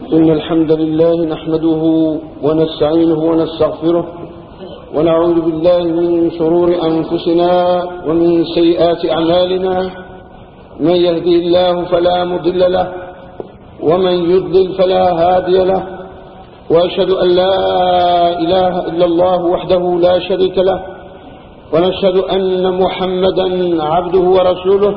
إن الحمد لله نحمده ونستعينه ونستغفره ونعوذ بالله من شرور أنفسنا ومن سيئات أعمالنا. من يهدي الله فلا مضل له ومن يضلل فلا هادي له، وأشهد أن لا إله إلا الله وحده لا شريك له، ونشهد أن محمدا عبده ورسوله.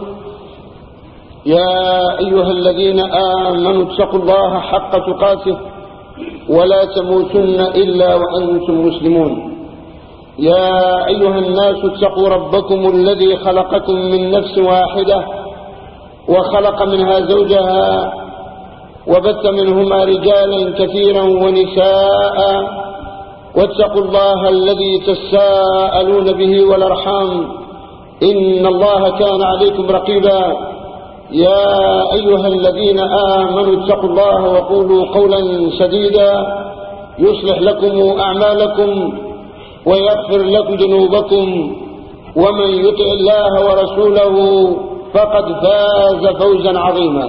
يا أيها الذين آمنوا اتقوا الله حق تقاته ولا تموتن إلا وأنتم مسلمون. يا أيها الناس اتقوا ربكم الذي خلقكم من نفس واحدة وخلق منها زوجها وبث منهما رجالا كثيرا ونساء، واتقوا الله الذي تساءلون به والأرحام إن الله كان عليكم رقيبا. يا أيها الذين آمنوا اتقوا الله وقولوا قولا سديدا يصلح لكم أعمالكم ويغفر لكم ذنوبكم، ومن يطع الله ورسوله فقد فاز فوزا عظيما.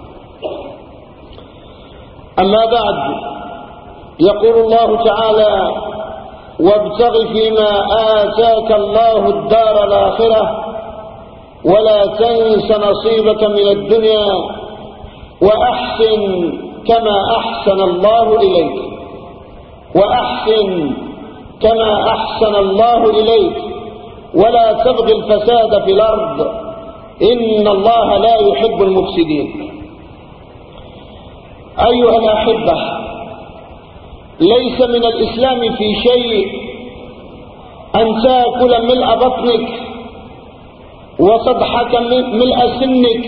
أما بعد، يقول الله تعالى: وابتغ فيما آتاك الله الدار الآخرة ولا تنس نصيبك من الدنيا وأحسن كما أحسن الله إليك، وأحسن كما أحسن الله إليك ولا تبغ الفساد في الأرض إن الله لا يحب المفسدين. أيها الأحبة، ليس من الإسلام في شيء أن تأكل ملء بطنك وتضحك ملء سنك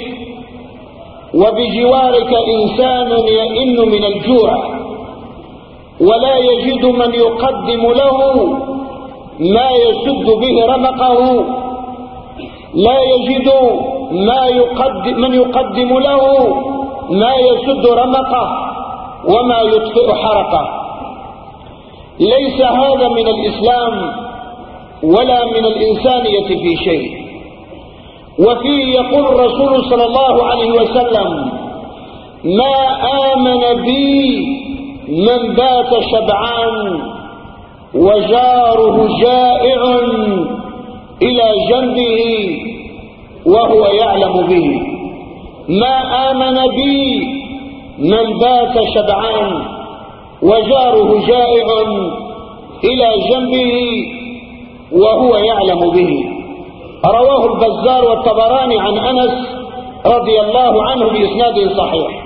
وبجوارك إنسان يئن من الجوع ولا يجد من يقدم له ما يسد به رمقه، لا يجد من يقدم له ما يسد رمقه وما يطفئ حرقه. ليس هذا من الإسلام ولا من الإنسانية في شيء. وفيه يقول الرسول صلى الله عليه وسلم: ما آمن بي من بات شبعان وجاره جائع إلى جنبه وهو يعلم به. ما آمن بي من بات شبعان وجاره جائع إلى جنبه وهو يعلم به. رواه البزار والطبراني عن أنس رضي الله عنه بإسناد صحيح.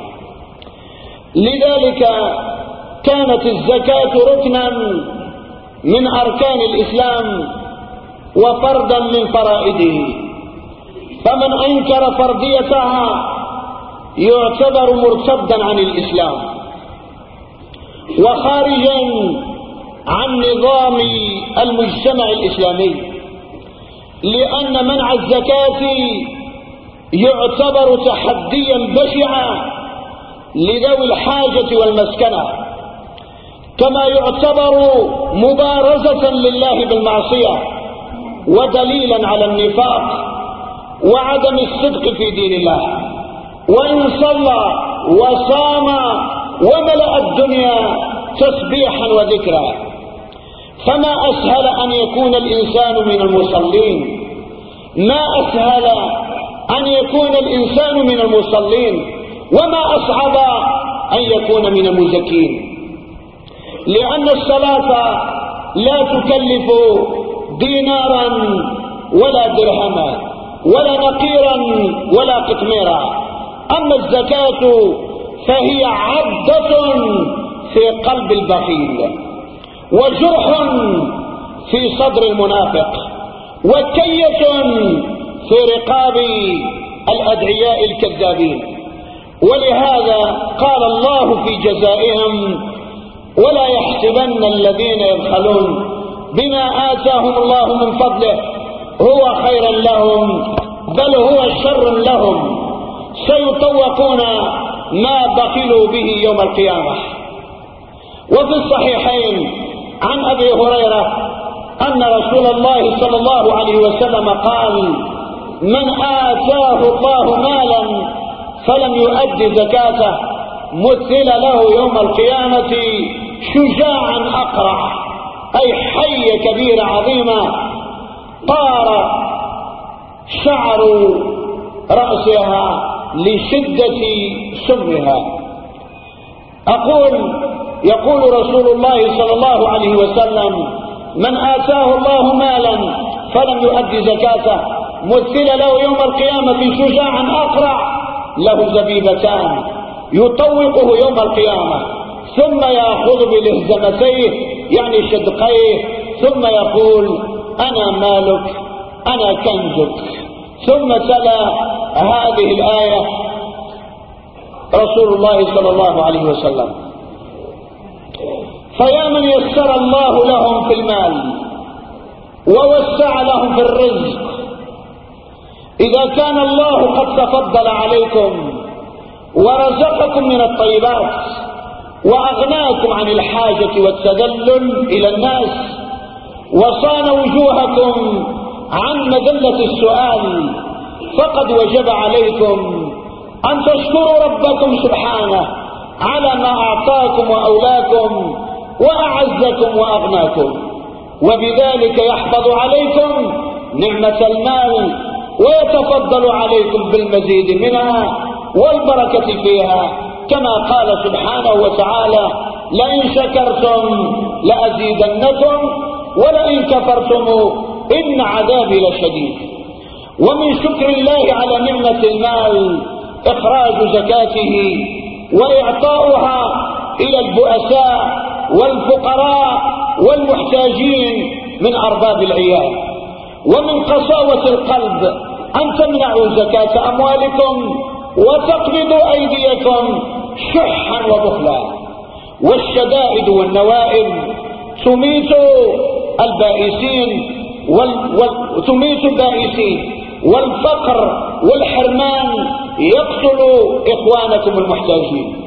لذلك كانت الزكاة ركنا من أركان الإسلام وفردا من فرائده، فمن أنكر فرضيتها يعتبر مرتدا عن الإسلام وخارجا عن نظام المجتمع الإسلامي، لأن منع الزكاة يعتبر تحديا بشعا لذوي الحاجة والمسكنة، كما يعتبر مبارزة لله بالمعصية ودليلا على النفاق وعدم الصدق في دين الله. وإن صلى وصام وملأ الدنيا تسبيحا وذكرا، فما أسهل أن يكون الإنسان من المصلين، ما أسهل أن يكون الإنسان من المصلين، وما أصعب أن يكون من المزكين، لأن الصلاة لا تكلف دينارا ولا درهما ولا نقيرا ولا قطميرا. أما الزكاة فهي عدة في قلب البخيل وجرح في صدر المنافق وكية في رقاب الأدعياء الكذابين. ولهذا قال الله في جزائهم: ولا يحسبن الذين يبخلون بما آتاهم الله من فضله هو خيرا لهم بل هو شر لهم سيطوقون ما بخلوا به يوم القيامة. وفي الصحيحين عن أبي هريرة أن رسول الله صلى الله عليه وسلم قال: من آتاه الله مالا فلم يؤد زكاته مثل له يوم القيامة شجاعا أقرع، أي حية كبيرة عظيمة طار شعر رأسها لشدة سمها. يقول رسول الله صلى الله عليه وسلم: من آتاه الله مالا فلم يؤد زكاته مثل له يوم القيامة شجاعا أقرع له زبيبتان يطوقه يوم القيامة، ثم يأخذ بلهزمتيه يعني شدقيه، ثم يقول: أنا مالك أنا كنزك. ثم تلا هذه الآية رسول الله صلى الله عليه وسلم: فيا من يسر الله لهم في المال ووسع لهم في الرزق، إذا كان الله قد تفضل عليكم ورزقكم من الطيبات وأغناكم عن الحاجة والتذلل إلى الناس وصان وجوهكم عن مذلة السؤال، فقد وجب عليكم أن تشكروا ربكم سبحانه على ما أعطاكم وأولاكم وأعزكم وأغناكم، وبذلك يحفظ عليكم نعمة المال ويتفضل عليكم بالمزيد منها والبركة فيها، كما قال سبحانه وتعالى: لئن شكرتم لأزيدنكم ولئن كفرتم إن عذابي لشديد. ومن شكر الله على نعمة المال إخراج زكاته وإعطاؤها إلى البؤساء والفقراء والمحتاجين من أرباب العيال. ومن قساوة القلب أن تمنعوا زكاة أموالكم وتقبضوا أيديكم شحا وبخلا، والشدائد والنوائب تميت البائسين والفقر والحرمان يقتل إخوانكم المحتاجين.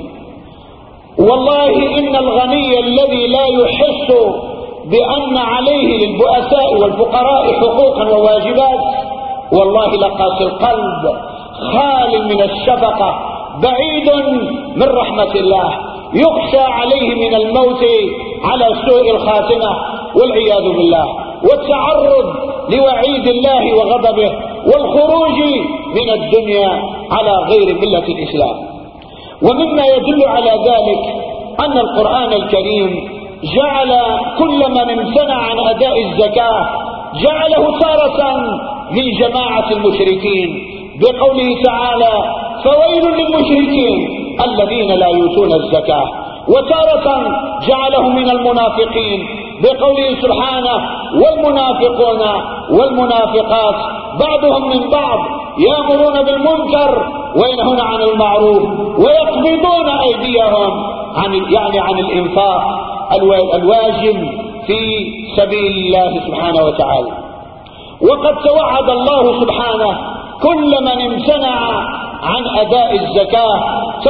والله إن الغني الذي لا يحس بأن عليه للبؤساء والفقراء حقوقا وواجبات والله لقاسي القلب خال من الشفقة بعيد من رحمة الله، يخشى عليه من الموت على سوء الخاتمة والعياذ بالله، والتعرض لوعيد الله وغضبه والخروج من الدنيا على غير ملة الإسلام. ومما يدل على ذلك أن القرآن الكريم جعل كل من امتنع عن أداء الزكاة جعله تارة من جماعة المشركين بقوله تعالى: فويل للمشركين الذين لا يؤتون الزكاة، وتارة جعله من المنافقين بقوله سبحانه: والمنافقون والمنافقات بعضهم من بعض يأمرون بالمنكر وينهون عن المعروف ويقبضون أيديهم عن الإنفاق الواجب في سبيل الله سبحانه وتعالى. وقد توعد الله سبحانه كل من امتنع عن أداء الزكاة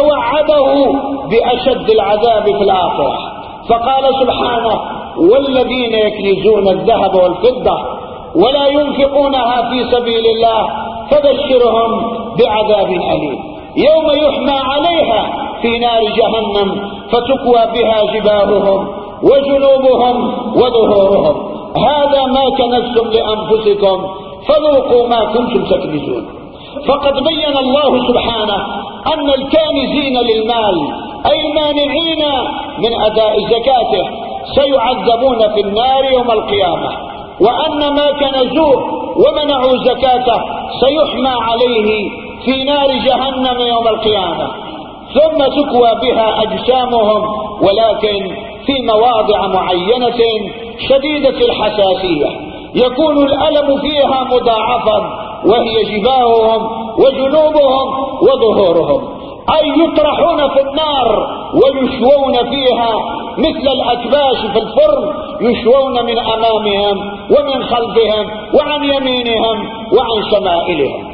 توعده بأشد العذاب في الآخرة، فقال سبحانه: والذين يكنزون الذهب والفضة ولا ينفقونها في سبيل الله فبشرهم بعذاب أليم يوم يحمى عليها في نار جهنم فتكوى بها جباههم وجنوبهم وظهورهم هذا ما كنزتم لأنفسكم فذوقوا ما كنتم تكنزون. فقد بين الله سبحانه أن الكانزين للمال أي المانعين من أداء زكاته سيعذبون في النار يوم القيامة، وأن ما كنزوه ومنعوا زكاته سيحمى عليه في نار جهنم يوم القيامة، ثم تكوى بها أجسامهم ولكن في مواضع معينة شديدة الحساسية يكون الألم فيها مضاعفا، وهي جباههم وجنوبهم وظهورهم، أي يطرحون في النار ويشوون فيها مثل الأكباش في الفرن، يشوون من أمامهم ومن خلفهم وعن يمينهم وعن شمائلهم.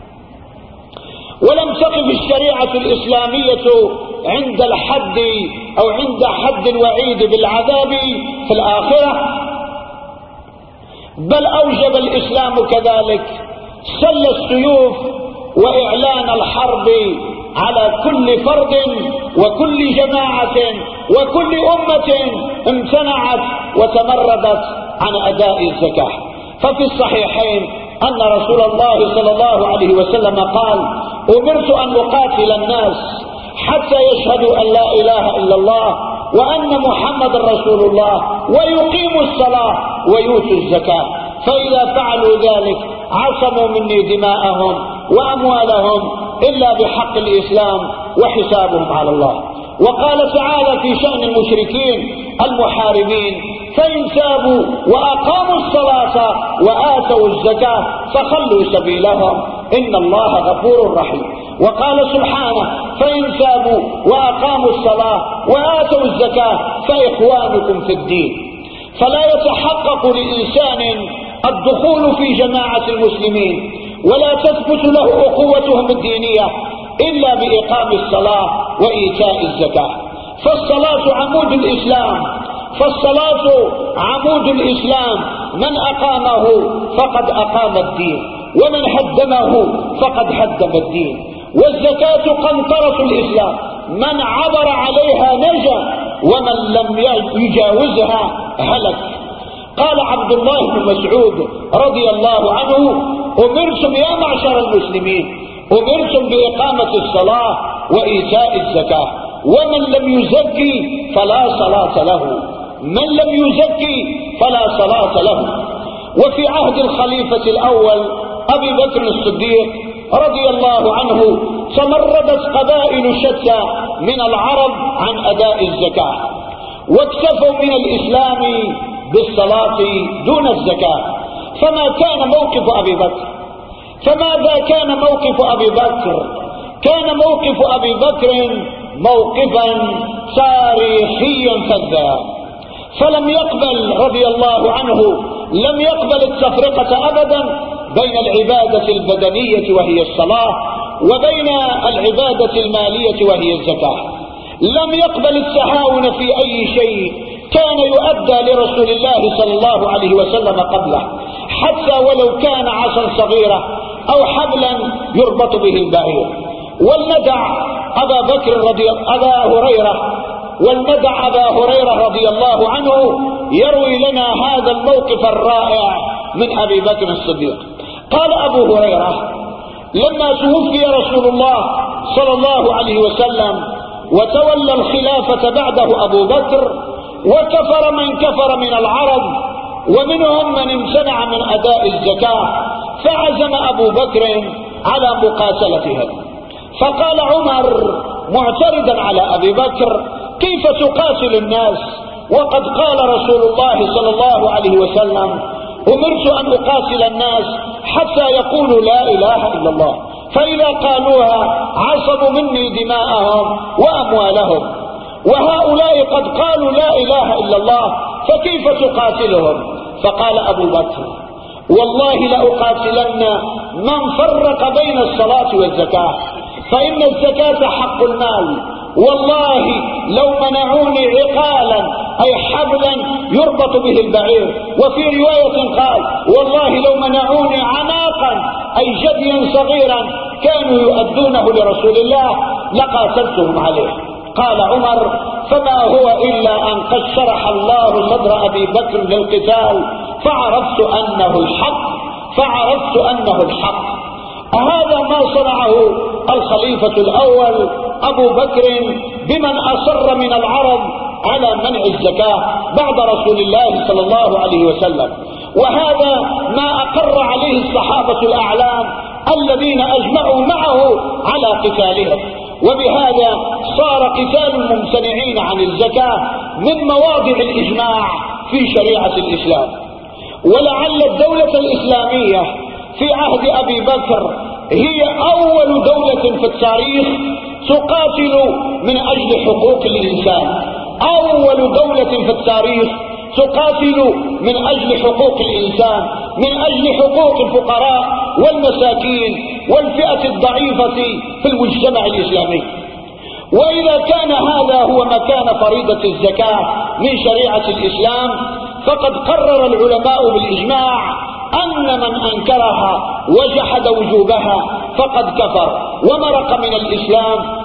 ولم تقف الشريعة الإسلامية عند الحد أو عند حد الوعيد بالعذاب في الآخرة، بل أوجب الإسلام كذلك سل السيوف وإعلان الحرب على كل فرد وكل جماعة وكل أمة امتنعت وتمردت عن أداء الزكاة. ففي الصحيحين أن رسول الله صلى الله عليه وسلم قال: أمرت أن أقاتل الناس حتى يشهدوا أن لا إله إلا الله وأن محمد رسول الله ويقيموا الصلاة ويؤتوا الزكاة، فإذا فعلوا ذلك عصموا مني دماءهم وأموالهم إلا بحق الإسلام وحسابهم على الله. وقال تعالى في شأن المشركين المحاربين: فإن تابوا وأقاموا الصلاة وآتوا الزكاة فخلوا سبيلهم إن الله غفور رحيم. وقال سبحانه: فإن تابوا وأقاموا الصلاة وآتوا الزكاة فإخوانكم في الدين. فلا يتحقق لإنسان الدخول في جماعة المسلمين ولا تثبت له أخوتهم الدينية إلا بإقام الصلاة وإيتاء الزكاة. فالصلاة عمود الإسلام، من أقامه فقد أقام الدين، ومن هدمه فقد هدم الدين. والزكاة قنطرة الإسلام، من عبر عليها نجا ومن لم يجاوزها هلك. قال عبد الله بن مسعود رضي الله عنه: أمرتم يا معشر المسلمين، أمرتم بإقامة الصلاة وإيتاء الزكاة، ومن لم يزكي فلا صلاة له، من لم يزكي فلا صلاة له. وفي عهد الخليفة الأول أبي بكر الصديق رضي الله عنه تمردت قبائل شتى من العرب عن أداء الزكاة، واكتفوا من الإسلام بالصلاة دون الزكاة. فماذا كان موقف أبي بكر؟ كان موقف أبي بكر موقفا تاريخيا فذا، فلم يقبل رضي الله عنه التفرقة أبدا بين العبادة البدنية وهي الصلاة وبين العبادة المالية وهي الزكاة. لم يقبل التهاون في أي شيء كان يؤدى لرسول الله صلى الله عليه وسلم قبله، حتى ولو كان عصا صغيرة أو حبلا يربط به البعير. ولندع أبا هريرة رضي الله عنه يروي لنا هذا الموقف الرائع من أبي بكر الصديق. قال أبو هريرة: لما توفي رسول الله صلى الله عليه وسلم وتولى الخلافة بعده أبو بكر، وكفر من كفر من العرب، ومنهم من امتنع من أداء الزكاة، فعزم أبو بكر على مقاتلتهم. فقال عمر معترضا على أبي بكر: كيف تقاتل الناس وقد قال رسول الله صلى الله عليه وسلم: أمرت أن أقاتل الناس حتى يقولوا لا إله إلا الله، فإذا قالوها عصبوا مني دماءهم وأموالهم، وهؤلاء قد قالوا لا إله إلا الله، فكيف تقاتلهم؟ فقال أبو بكر: والله لأقاتلن من فرق بين الصلاة والزكاة، فإن الزكاة حق المال، والله لو منعوني عقالا أي حبلا يربط به البعير، وفي رواية قال: والله لو منعوني عناقا أي جديا صغيرا كانوا يؤدونه لرسول الله لقاتلتهم عليه. قال عمر: فما هو إلا أن قد شرح الله صدر أبي بكر للقتال فعرفت أنه الحق. هذا ما صنعه الخليفة الأول أبو بكر بمن أصر من العرب على منع الزكاة بعد رسول الله صلى الله عليه وسلم، وهذا ما أقر عليه الصحابة الأعلام الذين أجمعوا معه على قتالهم. وبهذا صار قتال الممتنعين عن الزكاة من مواضع الإجماع في شريعة الإسلام. ولعل الدولة الإسلامية في عهد أبي بكر هي أول دولة في التاريخ تقاتل من أجل حقوق الإنسان، أول دولة في التاريخ تقاتل من أجل حقوق الإنسان، من أجل حقوق الفقراء والمساكين والفئة الضعيفة في المجتمع الإسلامي. وإذا كان هذا هو مكان فريضة الزكاة من شريعة الإسلام، فقد قرر العلماء بالإجماع أن من أنكرها وجحد وجوبها فقد كفر ومرق من الإسلام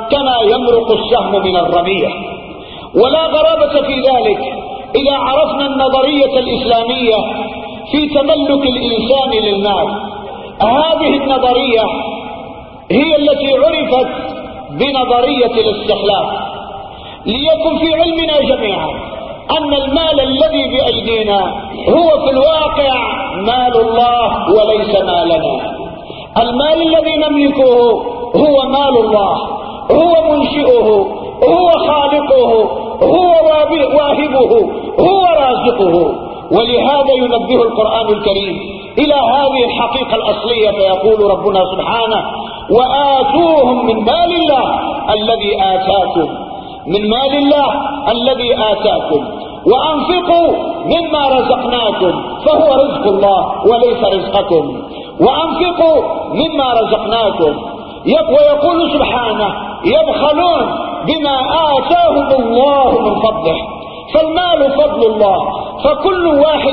كما يمرق السهم من الرمية. ولا غرابة في ذلك إذا عرفنا النظرية الإسلامية في تملك الإنسان للمال. هذه النظرية هي التي عرفت بنظرية الاستخلاف. ليكن في علمنا جميعا أن المال الذي بأيدينا هو في الواقع مال الله وليس مالنا. المال الذي نملكه هو مال الله، هو منشئه، هو خالقه، هو واهبه، هو رازقه. ولهذا ينبه القرآن الكريم إلى هذه الحقيقة الأصلية، فيقول ربنا سبحانه: وآتوهم من مال الله الذي آتاكم، من مال الله الذي آتاكم، وأنفقوا مما رزقناكم، فهو رزق الله وليس رزقكم، وأنفقوا مما رزقناكم. ويقول سبحانه: يبخلون بما آتاهم الله من فضله. فالمال فضل الله، فكل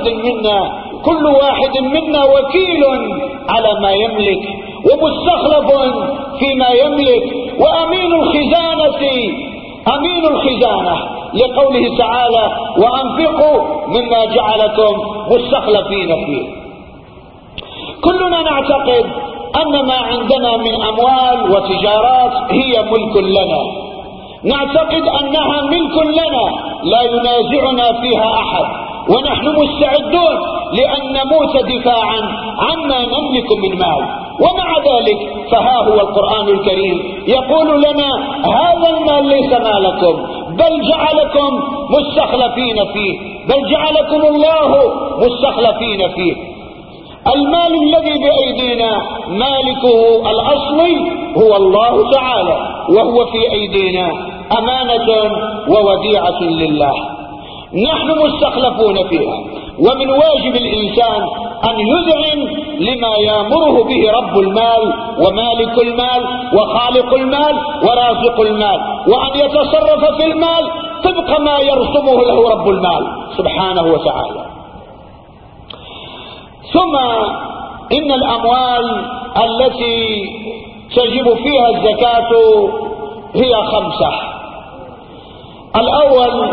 واحد منا وكيل على ما يملك، ومستخلف فيما يملك، وأمين الخزانة لقوله تعالى: وأنفقوا مما جعلكم مستخلفين فيه. كلنا نعتقد أن ما عندنا من أموال وتجارات هي ملك لنا، نعتقد أنها ملك لنا لا ينازعنا فيها أحد، ونحن مستعدون لأن نموت دفاعا عما نملك من مال. ومع ذلك فها هو القرآن الكريم يقول لنا: هذا المال ليس مالكم، بل جعلكم مستخلفين فيه، بل جعلكم الله مستخلفين فيه. المال الذي بأيدينا مالكه الأصلي هو الله تعالى، وهو في أيدينا أمانة ووديعة لله، نحن مستخلفون فيها. ومن واجب الإنسان أن يذعن لما يأمره به رب المال ومالك المال وخالق المال ورازق المال، وأن يتصرف في المال طبق ما يرسمه له رب المال سبحانه وتعالى. ثم إن الأموال التي تجب فيها الزكاة هي 5. الأول: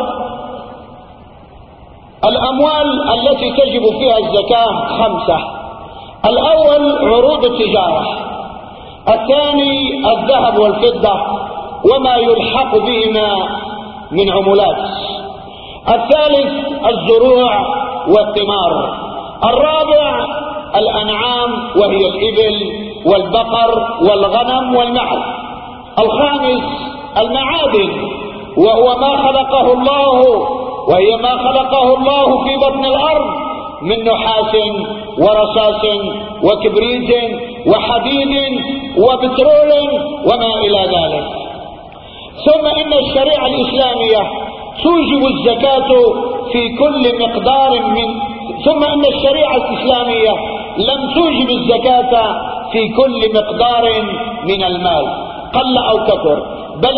الأموال التي تجب فيها الزكاة 5. الأول عروض التجارة، الثاني الذهب والفضة وما يلحق بهما من عملات، الثالث الزروع والثمار، الرابع الأنعام وهي الإبل والبقر والغنم والمعز، الخامس المعادن وهي ما خلقه الله في بطن الأرض من نحاس ورصاص وكبريت وحديد وبترول وما إلى ذلك. ثم إن الشريعة الإسلامية توجب الزكاة في كل مقدار ثم إن الشريعة الإسلامية لم توجب الزكاة في كل مقدار من المال قل أو كثر، بل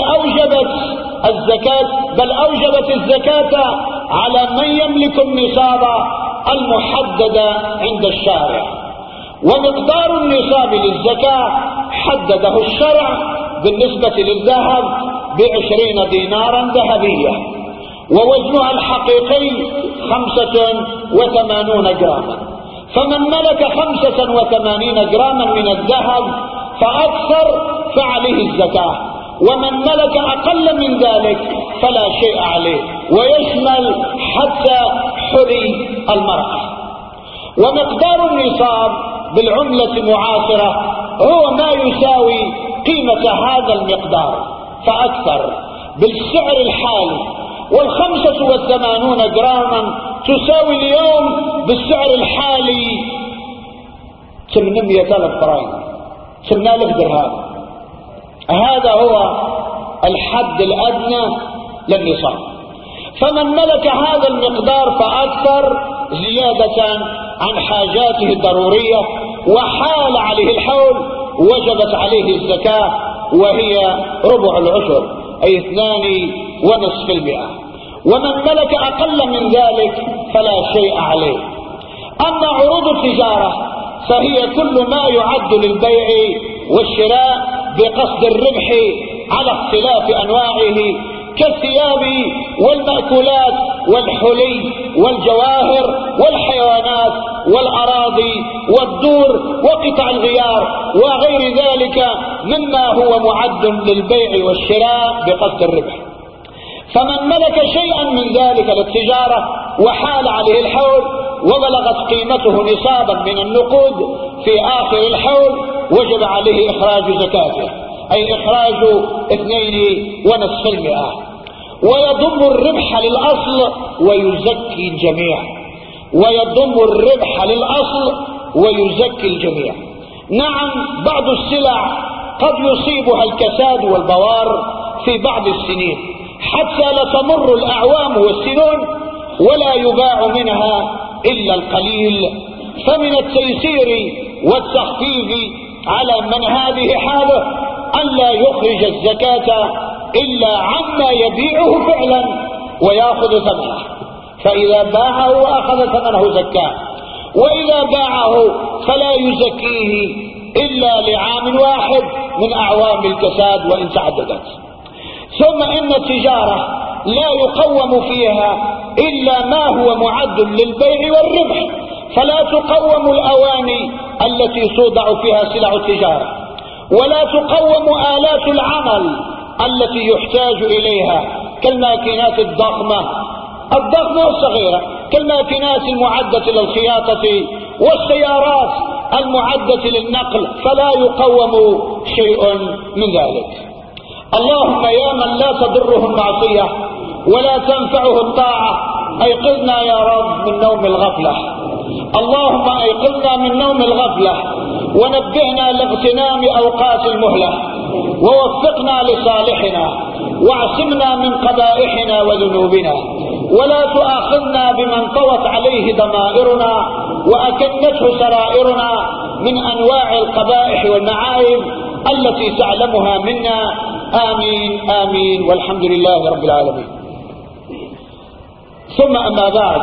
أوجبت الزكاة على من يملك النصاب المحدد عند الشارع. ومقدار النصاب للزكاة حدده الشرع بالنسبة للذهب ب20 دينارا ذهبية، ووزنها الحقيقي 85 جراما. فمن ملك 85 جراما من الذهب فأكثر فعليه الزكاة، ومن ملك أقل من ذلك فلا شيء عليه، ويشمل حتى حلي المرأة. ومقدار النصاب بالعملة المعاصرة هو ما يساوي قيمة هذا المقدار فأكثر بالسعر الحالي، 85 جراما تساوي اليوم بالسعر الحالي 800,000 فرنك، 8,000 درهم. هذا هو الحد الأدنى للنصاب. فمن ملك هذا المقدار فأكثر زيادة عن حاجاته الضرورية وحال عليه الحول وجبت عليه الزكاة، وهي ربع العشر أي 2.5%. ومن ملك أقل من ذلك فلا شيء عليه. أما عروض التجارة فهي كل ما يعد للبيع والشراء بقصد الربح على اختلاف أنواعه كالثياب والمأكولات والحلي والجواهر والحيوانات والأراضي والدور وقطع الغيار وغير ذلك مما هو معد للبيع والشراء بقصد الربح. فمن ملك شيئا من ذلك للتجارة وحال عليه الحول وبلغت قيمته نصابا من النقود في آخر الحول وجب عليه إخراج زكاته، أي إخراج 2.5%، ويضم الربح للأصل ويزكي الجميع، ويضم الربح للأصل ويزكي الجميع. نعم، بعض السلع قد يصيبها الكساد والبوار في بعض السنين حتى لا تمر الأعوام والسنون ولا يباع منها إلا القليل، فمن التيسير والتخفيف على من هذه حاله أن لا يخرج الزكاة إلا عما يبيعه فعلا ويأخذ ثمنه، فإذا باعه وأخذ ثمنه زكاه، وإذا باعه فلا يزكيه إلا لعام واحد من أعوام الكساد وإن تعددت. ثم إن التجارة لا يقوم فيها إلا ما هو معد للبيع والربح، فلا تقوم الأواني التي توضع فيها سلع التجارة، ولا تقوم آلات العمل التي يحتاج إليها كالماكينات الضخمة والصغيرة، كالماكينات المعدة للخياطة والسيارات المعدة للنقل، فلا يقوم شيء من ذلك. اللهم يا من لا تضره المعصية ولا تنفعه الطاعة، أيقظنا يا رب من نوم الغفلة، اللهم أيقظنا من نوم الغفلة ونبهنا لاغتنام أوقات المهلة، ووفقنا لصالحنا، واعصمنا من قبائحنا وذنوبنا، ولا تؤاخذنا بمن طوت عليه ضمائرنا وأكنته سرائرنا من أنواع القبائح والمعايب التي تعلمها منا. آمين آمين، والحمد لله رب العالمين. ثم أما بعد،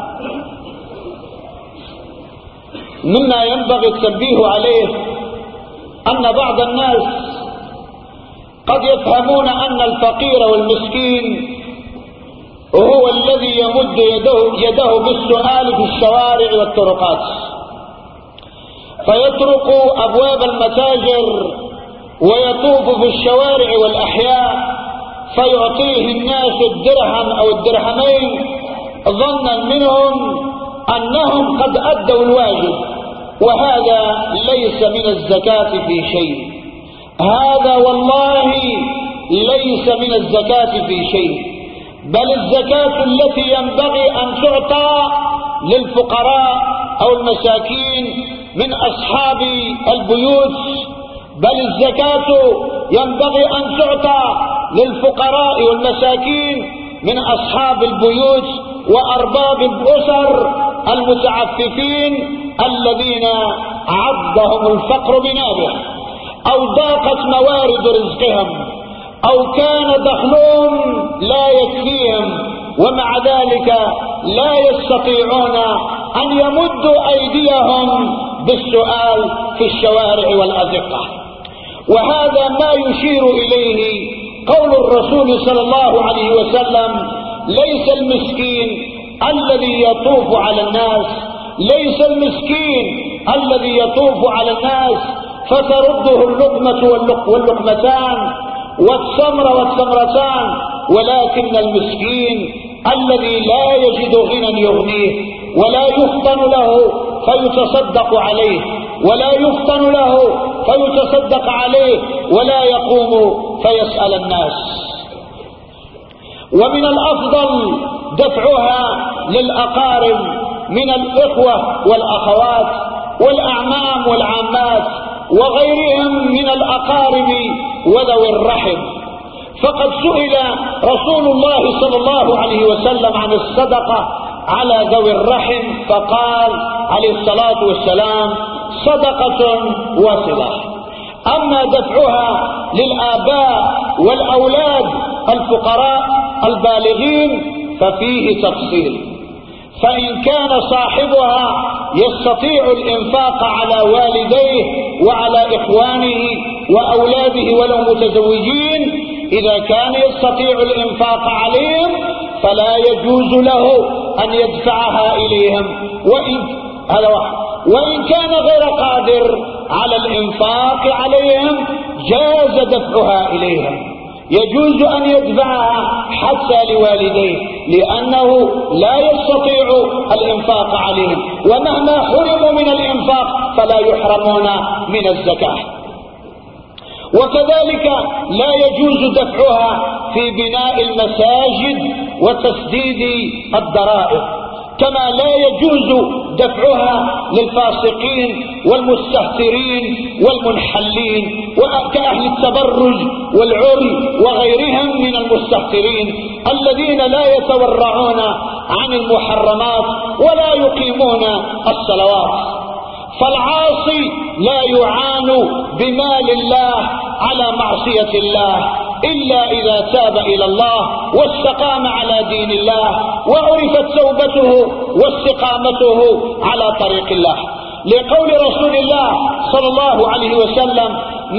مما ينبغي التنبيه عليه أن بعض الناس قد يفهمون أن الفقير والمسكين هو الذي يمد يده بالسؤال في الشوارع والطرقات، فيطرق أبواب المتاجر ويطوف في الشوارع والأحياء فيعطيه الناس الدرهم أو الدرهمين ظنا منهم أنهم قد أدوا الواجب، وهذا ليس من الزكاة في شيء، هذا والله ليس من الزكاة في شيء، بل الزكاة التي ينبغي أن تعطى للفقراء أو المساكين من أصحاب البيوت، بل الزكاة ينبغي أن تعطى للفقراء والمساكين من أصحاب البيوت وأرباب الأسر المتعففين الذين عضهم الفقر بنابه، أو ضاقت موارد رزقهم، أو كان دخلهم لا يكفيهم، ومع ذلك لا يستطيعون أن يمدوا أيديهم بالسؤال في الشوارع والأزقة. وهذا ما يشير إليه قول الرسول صلى الله عليه وسلم: ليس المسكين الذي يطوف على الناس، ليس المسكين الذي يطوف على الناس فترده اللقمة واللقمتان والثمر والثمرتان، ولكن المسكين الذي لا يجد غنى يغنيه، ولا يفطن له فيتصدق عليه، ولا يفطن له فيتصدق عليه، ولا يقوم فيسأل الناس. ومن الأفضل دفعها للأقارب من الإخوة والأخوات والأعمام والعامات وغيرهم من الأقارب وذوي الرحم، فقد سئل رسول الله صلى الله عليه وسلم عن الصدقة على ذوي الرحم فقال عليه الصلاة والسلام: صدقة وصلة. أما دفعها للآباء والأولاد الفقراء البالغين ففيه تفصيل، فإن كان صاحبها يستطيع الإنفاق على والديه وعلى إخوانه وأولاده ولو متزوجين إذا كان يستطيع الإنفاق عليهم فلا يجوز له أن يدفعها إليهم، وإن كان غير قادر على الإنفاق عليهم جاز دفعها إليهم، يجوز أن يدفعها حتى لوالديه لأنه لا يستطيع الإنفاق عليهم، ومهما حرموا من الإنفاق فلا يحرمون من الزكاة. وكذلك لا يجوز دفعها في بناء المساجد وتسديد الضرائب، كما لا يجوز دفعها للفاسقين والمستهترين والمنحلين وكأهل التبرج والعري وغيرهم من المستهترين الذين لا يتورعون عن المحرمات ولا يقيمون الصلوات. فالعاصي لا يعان بمال الله على معصية الله إلا إذا تاب إلى الله واستقام على دين الله وعرفت توبته واستقامته على طريق الله، لقول رسول الله صلى الله عليه وسلم: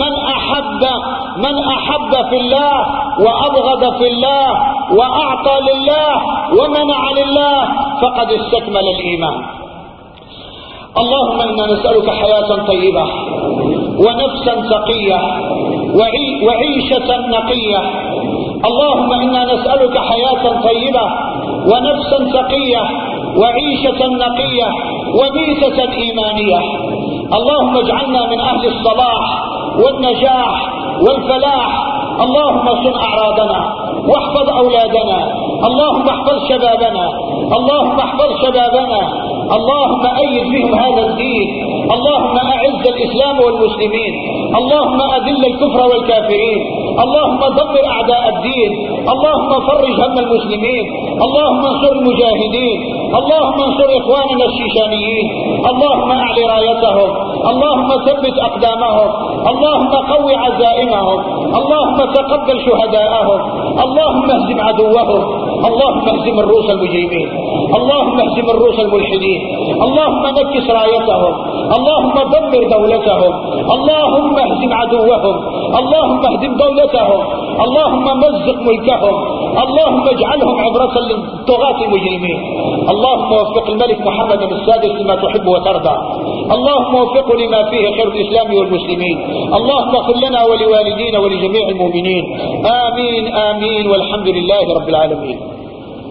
من أحب في الله وأبغض في الله وأعطى لله ومنع لله فقد استكمل الإيمان. اللهم إنا نسألك حياة طيبة ونفسا تقية وعيشة نقية. اللهم إنا نسألك حياة طيبة ونفسا تقية وعيشة نقية وميتة إيمانية. اللهم اجعلنا من أهل الصلاح والنجاح والفلاح. اللهم صن أعراضنا واحفظ أولادنا، اللهم احفظ شبابنا، اللهم احفظ شبابنا، اللهم أيد بهم هذا الدين، اللهم أعز الإسلام والمسلمين، اللهم أذل الكفر والكافرين، اللهم دمر أعداء الدين، اللهم فرج هم المسلمين، اللهم انصر المجاهدين، اللهم انصر إخواننا الشيشانيين، اللهم أعل رايتهم، اللهم ثبت أقدامهم، اللهم قوي عزائمهم، اللهم تقبل شهداءهم، اللهم اهزم عدوهم، اللهم اهزم الروس المجرمين، اللهم اهزم الروس الملحدين، اللهم نكس رايتهم، اللهم دمر دولتهم، اللهم اهزم عدوهم، اللهم اهزم دولتهم، اللهم مزق ملكهم، اللهم اجعلهم عبرة للطغاة المجرمين. اللهم وفق الملك محمد السادس لما تحب وترضى، اللهم وفقه لما فيه خير الإسلام والمسلمين. اللهم اغفر لنا ولوالدينا ولجميع المؤمنين. آمين آمين والحمد لله رب العالمين.